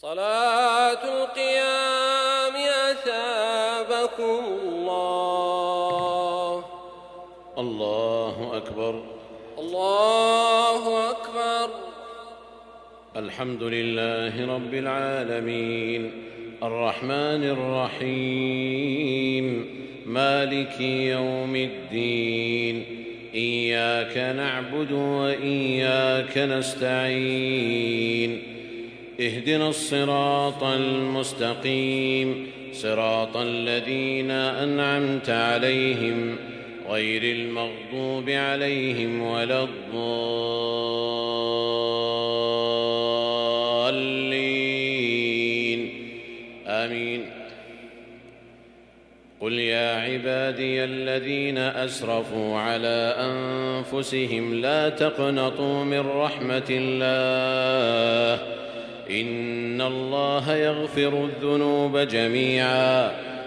صلاة القيام أثابكم الله. الله أكبر. الله أكبر. الحمد لله رب العالمين الرحمن الرحيم مالك يوم الدين إياك نعبد وإياك نستعين اهدنا الصراط المستقيم صراط الذين أنعمت عليهم غير المغضوب عليهم ولا الضالين آمين. قل يا عبادي الذين أسرفوا على أنفسهم لا تقنطوا من رحمة الله إن الله يغفر الذنوب جميعا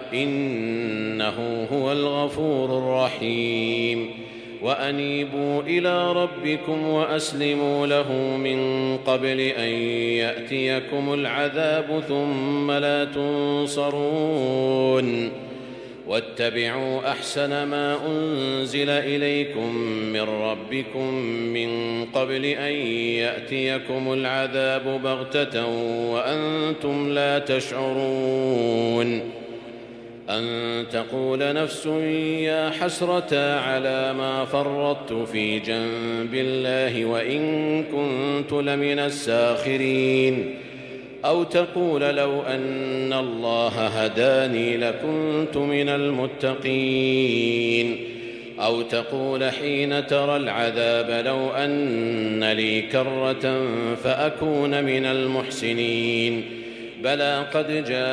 إنه هو الغفور الرحيم. وأنيبوا إلى ربكم وأسلموا له من قبل أن يأتيكم العذاب ثم لا تنصرون. واتبعوا أحسن ما أنزل إليكم من ربكم من قبل أن يأتيكم العذاب بغتة وأنتم لا تشعرون. أن تقول نفس يا حسرة على ما فرطت في جنب الله وإن كنت لمن الساخرين. أو تقول لو أن الله هداني لكنت من المتقين. أو تقول حين ترى العذاب لو أن لي كرة فأكون من المحسنين. بلى قد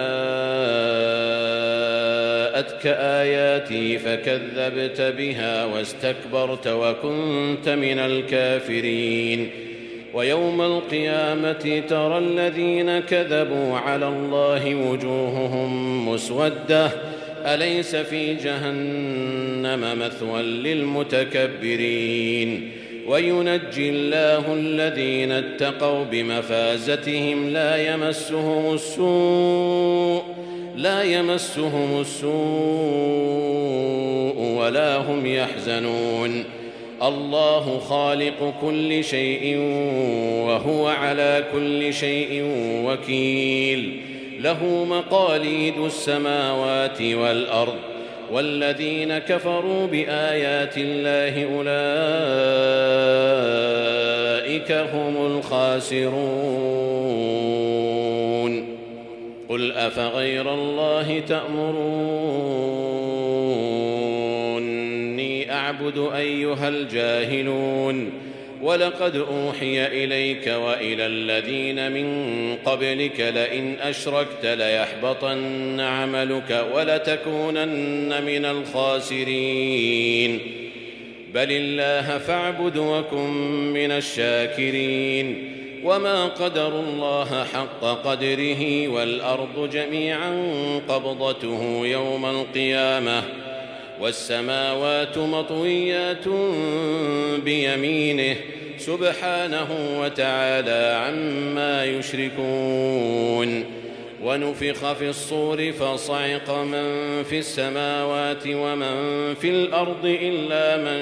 جاءتك آياتي فكذبت بها واستكبرت وكنت من الكافرين. ويوم القيامة ترى الذين كذبوا على الله وجوههم مسودة أليس في جهنم مثوى للمتكبرين. وينجي الله الذين اتقوا بمفازتهم لا يمسهم السوء ولا هم يحزنون. الله خالق كل شيء وهو على كل شيء وكيل. له مقاليد السماوات والأرض والذين كفروا بآيات الله أولئك هم الخاسرون. قل أفغير الله تأمروني أعبد أيها الجاهلون. ولقد أوحي إليك وإلى الذين من قبلك لئن أشركت ليحبطن عملك ولتكونن من الخاسرين. بل الله فاعبد وكن من الشاكرين. وما قدروا الله حق قدره والأرض جميعا قبضته يوم القيامة والسماوات مطويات بيمينه سبحانه وتعالى عما يشركون. ونفخ في الصور فصعق من في السماوات ومن في الأرض إلا من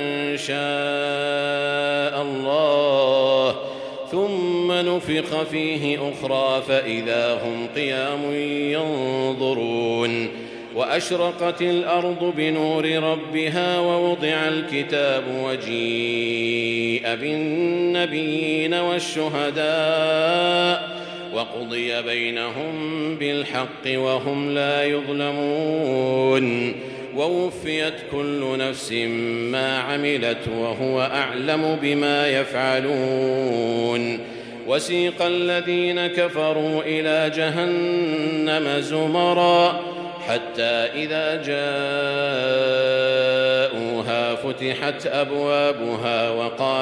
شاء الله ثم نفخ فيه أخرى فإذا هم قيام ينظرون. وأشرقت الأرض بنور ربها ووضع الكتاب وجيء بالنبيين والشهداء وقضي بينهم بالحق وهم لا يظلمون. ووفيت كل نفس ما عملت وهو أعلم بما يفعلون. وسيق الذين كفروا إلى جهنم زمرا حتى إذا جاءوها فتحت أبوابها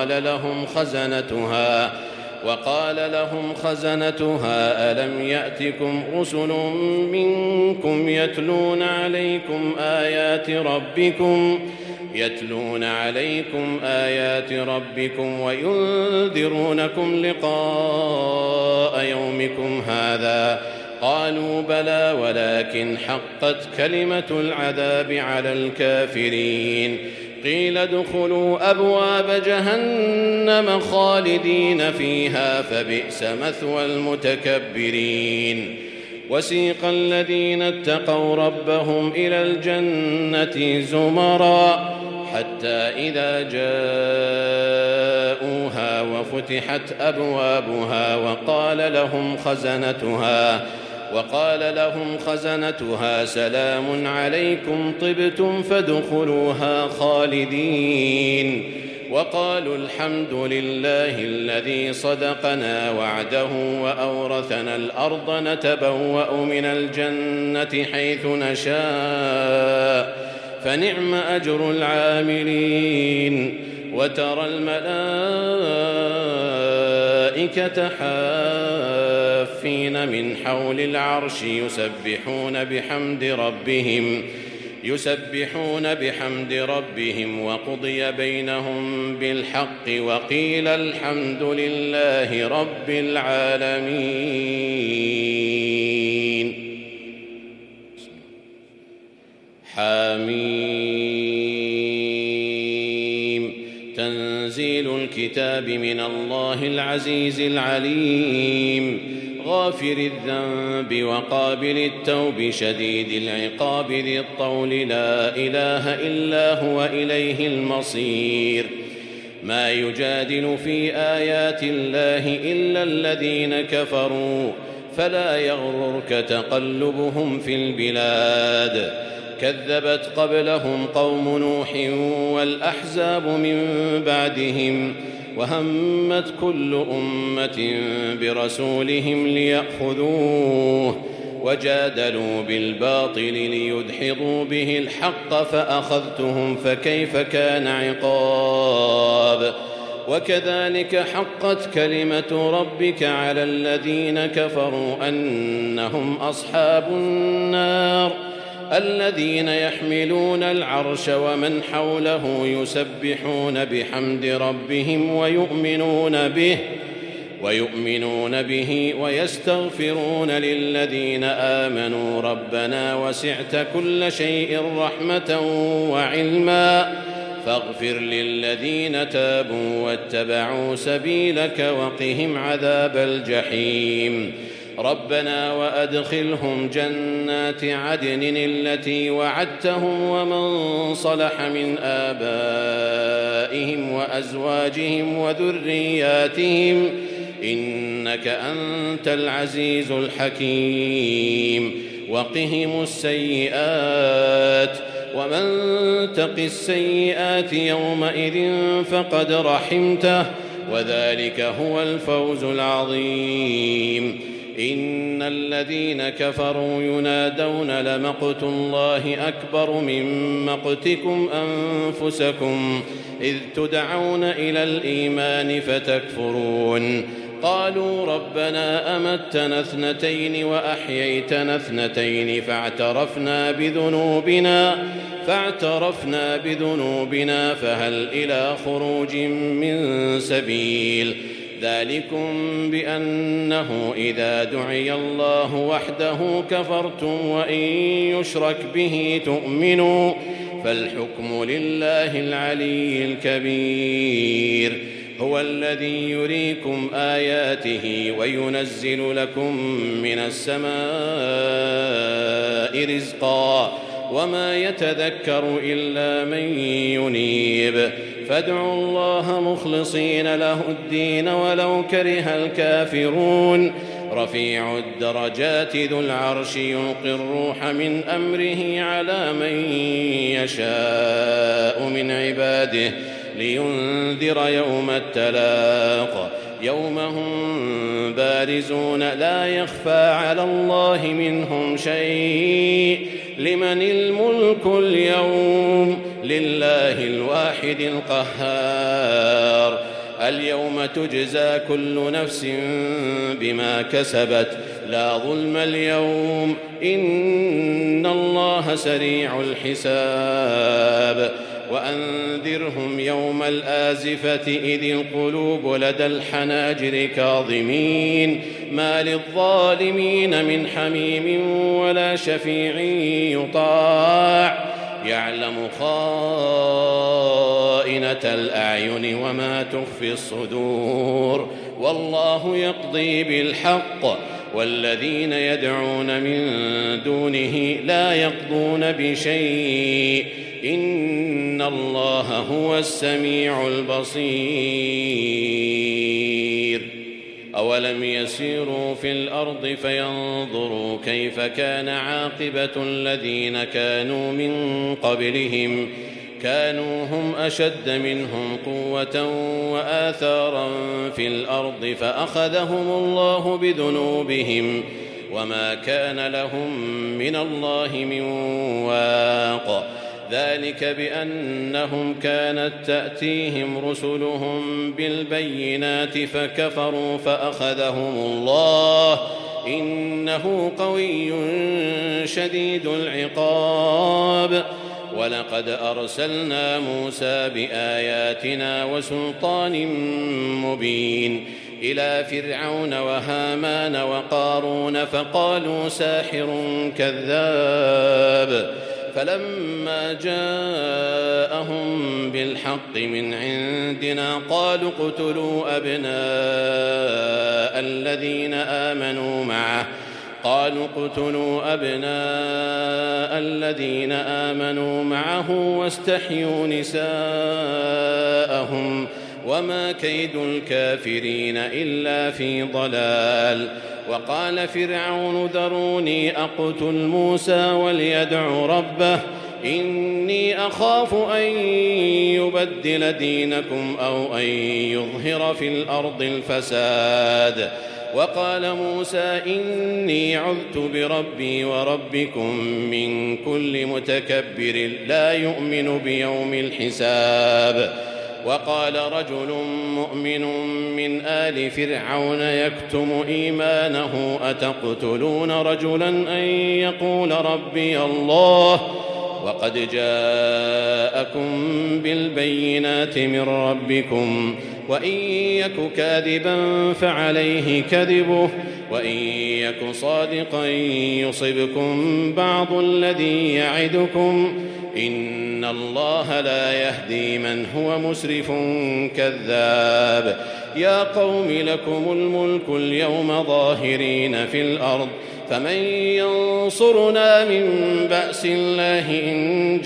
وقال لهم خزنتها ألم يأتكم رسل منكم يتلون عليكم آيات ربكم يتلون عليكم آيات ربكم وينذرونكم لقاء يومكم هذا؟ قالوا بلى ولكن حقت كلمة العذاب على الكافرين. قيل ادخلوا أبواب جهنم خالدين فيها فبئس مثوى المتكبرين. وسيق الذين اتقوا ربهم إلى الجنة زمرا حتى إذا جاءوها وفتحت أبوابها وقال لهم خزنتها سلام عليكم طبتم فادخلوها خالدين. وقالوا الحمد لله الذي صدقنا وعده وأورثنا الأرض نتبوأ من الجنة حيث نشاء فنعم أجر العاملين. وترى الملائكة حافين من حول العرش يسبحون بحمد ربهم وقضي بينهم بالحق وقيل الحمد لله رب العالمين. حميم. تنزيل الكتاب من الله العزيز العليم غافر الذنب وقابل التوب شديد العقاب ذي الطول لا إله إلا هو إليه المصير. ما يجادل في آيات الله إلا الذين كفروا فلا يغررك تقلبهم في البلاد. كذبت قبلهم قوم نوح والأحزاب من بعدهم وهمت كل أمة برسولهم ليأخذوه وجادلوا بالباطل ليدحضوا به الحق فأخذتهم فكيف كان عقاب. وكذلك حقت كلمة ربك على الذين كفروا أنهم أصحاب النار الذين يحملون العرش ومن حوله يسبحون بحمد ربهم ويؤمنون به ويستغفرون للذين آمنوا ربنا وسعت كل شيء رحمة وعلما فاغفر للذين تابوا واتبعوا سبيلك وقهم عذاب الجحيم. ربنا وأدخلهم جنات عدن التي وعدتهم ومن صلح من آبائهم وأزواجهم وذرياتهم إنك أنت العزيز الحكيم. وقهم السيئات ومن تق السيئات يومئذ فقد رحمته وذلك هو الفوز العظيم. إن الذين كفروا ينادون لمقت الله أكبر من مقتكم أنفسكم إذ تدعون إلى الإيمان فتكفرون. قالوا ربنا أمتنا اثنتين وأحييتنا اثنتين فاعترفنا بذنوبنا فهل إلى خروج من سبيل. ذلكم بأنه إذا دعي الله وحده كفرتم وإن يشرك به تؤمنوا فالحكم لله العلي الكبير. هو الذي يريكم آياته وينزل لكم من السماء رزقا وما يتذكر إلا من ينيب. فادعوا الله مخلصين له الدين ولو كره الكافرون. رفيع الدرجات ذو العرش يلقي الروح من أمره على من يشاء من عباده لينذر يوم التلاق يوم هم بارزون لا يخفى على الله منهم شيء. لمن الملك اليوم لله الواحد القهار. اليوم تجزى كل نفس بما كسبت لا ظلم اليوم إن الله سريع الحساب. وأنذرهم يوم الآزفة إذ القلوب لدى الحناجر كاظمين ما للظالمين من حميم ولا شفيع يطاع يعلم خائنة الأعين وما تخفي الصدور والله يقضي بالحق والذين يدعون من دونه لا يقضون بشيء إن الله هو السميع البصير أولم يسيروا في الأرض فينظروا كيف كان عاقبة الذين كانوا من قبلهم كانوا هم أشد منهم قوة وآثارا في الأرض فأخذهم الله بذنوبهم وما كان لهم من الله من واق ذلك بأنهم كانت تأتيهم رسلهم بالبينات فكفروا فأخذهم الله إنه قوي شديد العقاب ولقد أرسلنا موسى بآياتنا وسلطان مبين إلى فرعون وهامان وقارون فقالوا ساحر كذاب فلما جاءهم بالحق من عندنا قالوا اقتلوا أبناء الذين آمنوا معه واستحيوا نساءهم وما كيد الكافرين إلا في ضلال وقال فرعون ذروني أقتل موسى وليدع ربه إني أخاف أن يبدل دينكم أو أن يظهر في الأرض الفساد وقال موسى إني عذت بربي وربكم من كل متكبر لا يؤمن بيوم الحساب وقال رجل مؤمن من آل فرعون يكتم إيمانه أتقتلون رجلا أن يقول ربي الله وقد جاءكم بالبينات من ربكم وإن يك كاذبا فعليه كذبه وإن يك صادقا يصبكم بعض الذي يعدكم إن الله لا يهدي من هو مسرف كذاب يا قوم لكم الملك اليوم ظاهرين في الأرض فمن ينصرنا من بأس الله إن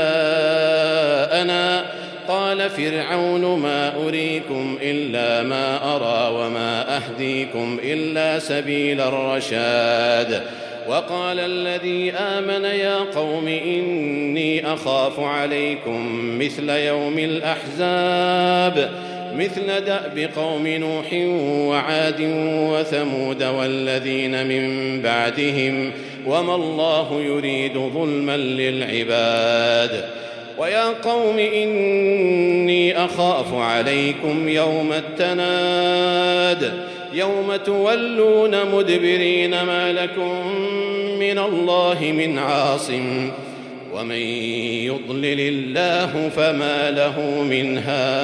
جاءنا قال فرعون ما أريكم إلا ما أرى وما أهديكم إلا سبيل الرشاد وقال الذي آمن يا قوم إني أخاف عليكم مثل يوم الأحزاب مثل دأب قوم نوح وعاد وثمود والذين من بعدهم وما الله يريد ظلما للعباد ويا قوم إني أخاف عليكم يوم التناد يوم تولون مدبرين ما لكم من الله من عاصم ومن يضلل الله فما له من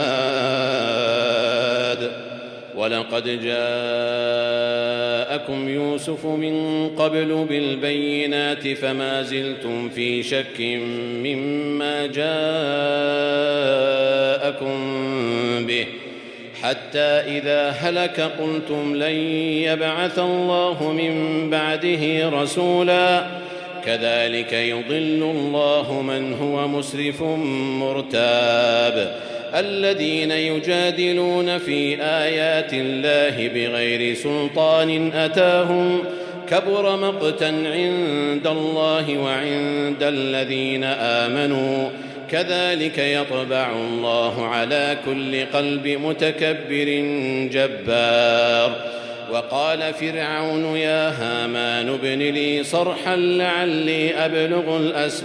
هاد ولقد جاءكم يوسف من قبل بالبينات فما زلتم في شك مما جاءكم به حتى إذا هلك قلتم لن يبعث الله من بعده رسولا كذلك يضل الله من هو مسرف مرتاب الذين يجادلون في آيات الله بغير سلطان أتاهم كبر مقتا عند الله وعند الذين آمنوا كذلك يطبع الله على كل قلب متكبر جبار وقال فرعون يا هامان ابن لي صرحا لعلي أبلغ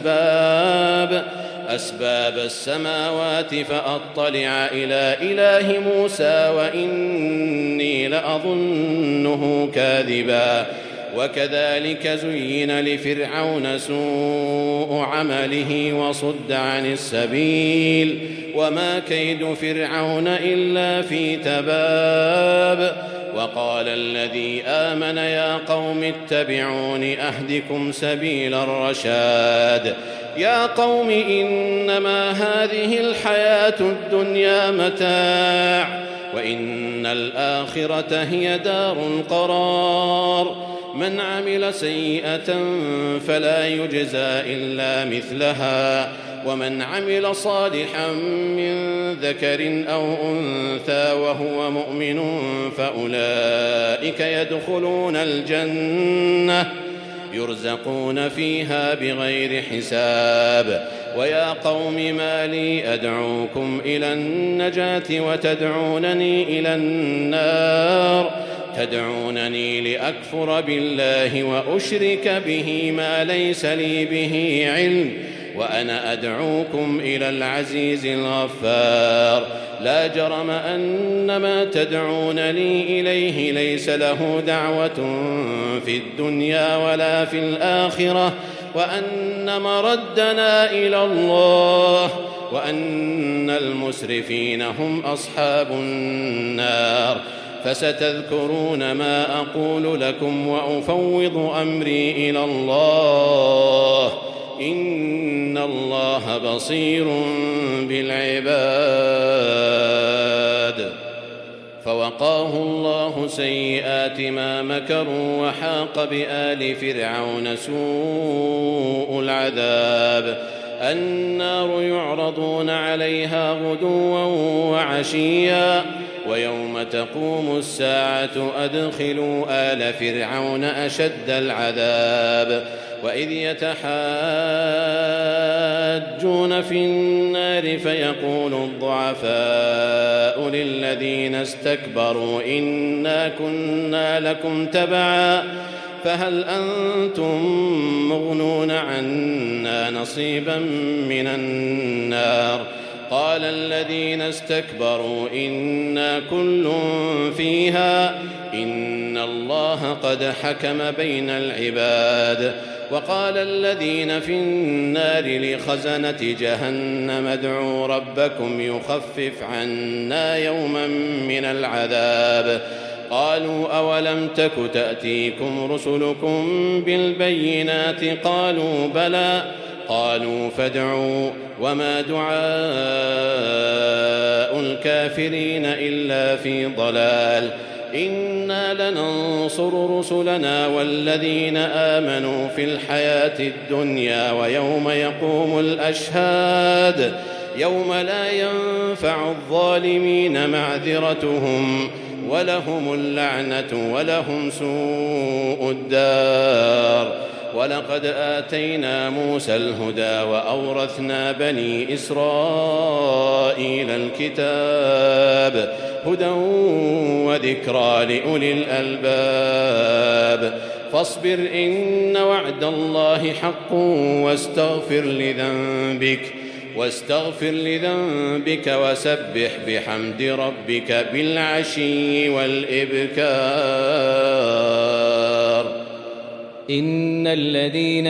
أسباب السماوات فأطلع إلى إله موسى وإني لأظنه كاذبا وكذلك زين لفرعون سوء عمله وصد عن السبيل وما كيد فرعون إلا في تباب. وقال الذي آمن يا قوم اتبعون أهدكم سبيل الرشاد. يا قوم إنما هذه الحياة الدنيا متاع وإن الآخرة هي دار القرار. من عمل سيئة فلا يجزى إلا مثلها ومن عمل صالحا من ذكر أو أنثى وهو مؤمن فأولئك يدخلون الجنة يرزقون فيها بغير حساب. ويا قوم ما لي أدعوكم إلى النجاة وتدعونني إلى النار تدعونني لأكفر بالله وأشرك به ما ليس لي به علم وأنا أدعوكم إلى العزيز الغفار. لا جرم أن ما تدعونني إليه ليس له دعوة في الدنيا ولا في الآخرة وأن مردنا إلى الله وأن المسرفين هم أصحاب النار. فستذكرون ما أقول لكم وأفوض أمري إلى الله إن الله بصير بالعباد. فوقاه الله سيئات ما مكروا وحاق بآل فرعون سوء العذاب. النار يعرضون عليها غدوا وعشيا ويوم تقوم الساعة أدخلوا آل فرعون أشد العذاب. وإذ يتحاجون في النار فيقول الضعفاء للذين استكبروا إنا كنا لكم تبعا فهل أنتم مغنون عنا نصيبا من النار. قال الذين استكبروا إنا كل فيها إن الله قد حكم بين العباد. وقال الذين في النار لخزنة جهنم ادعوا ربكم يخفف عنا يوما من العذاب. قالوا أولم تك تأتيكم رسلكم بالبينات قالوا بلى قالوا فادعوا وما دعاء الكافرين إلا في ضلال. إنا لننصر رسلنا والذين آمنوا في الحياة الدنيا ويوم يقوم الأشهاد يوم لا ينفع الظالمين معذرتهم ولهم اللعنة ولهم سوء الدار. ولقد آتينا موسى الهدى وأورثنا بني إسرائيل الكتاب هدى وذكرى لأولي الألباب. فاصبر إن وعد الله حق واستغفر لذنبك وسبح بحمد ربك بالعشي والإبكار. إن الذين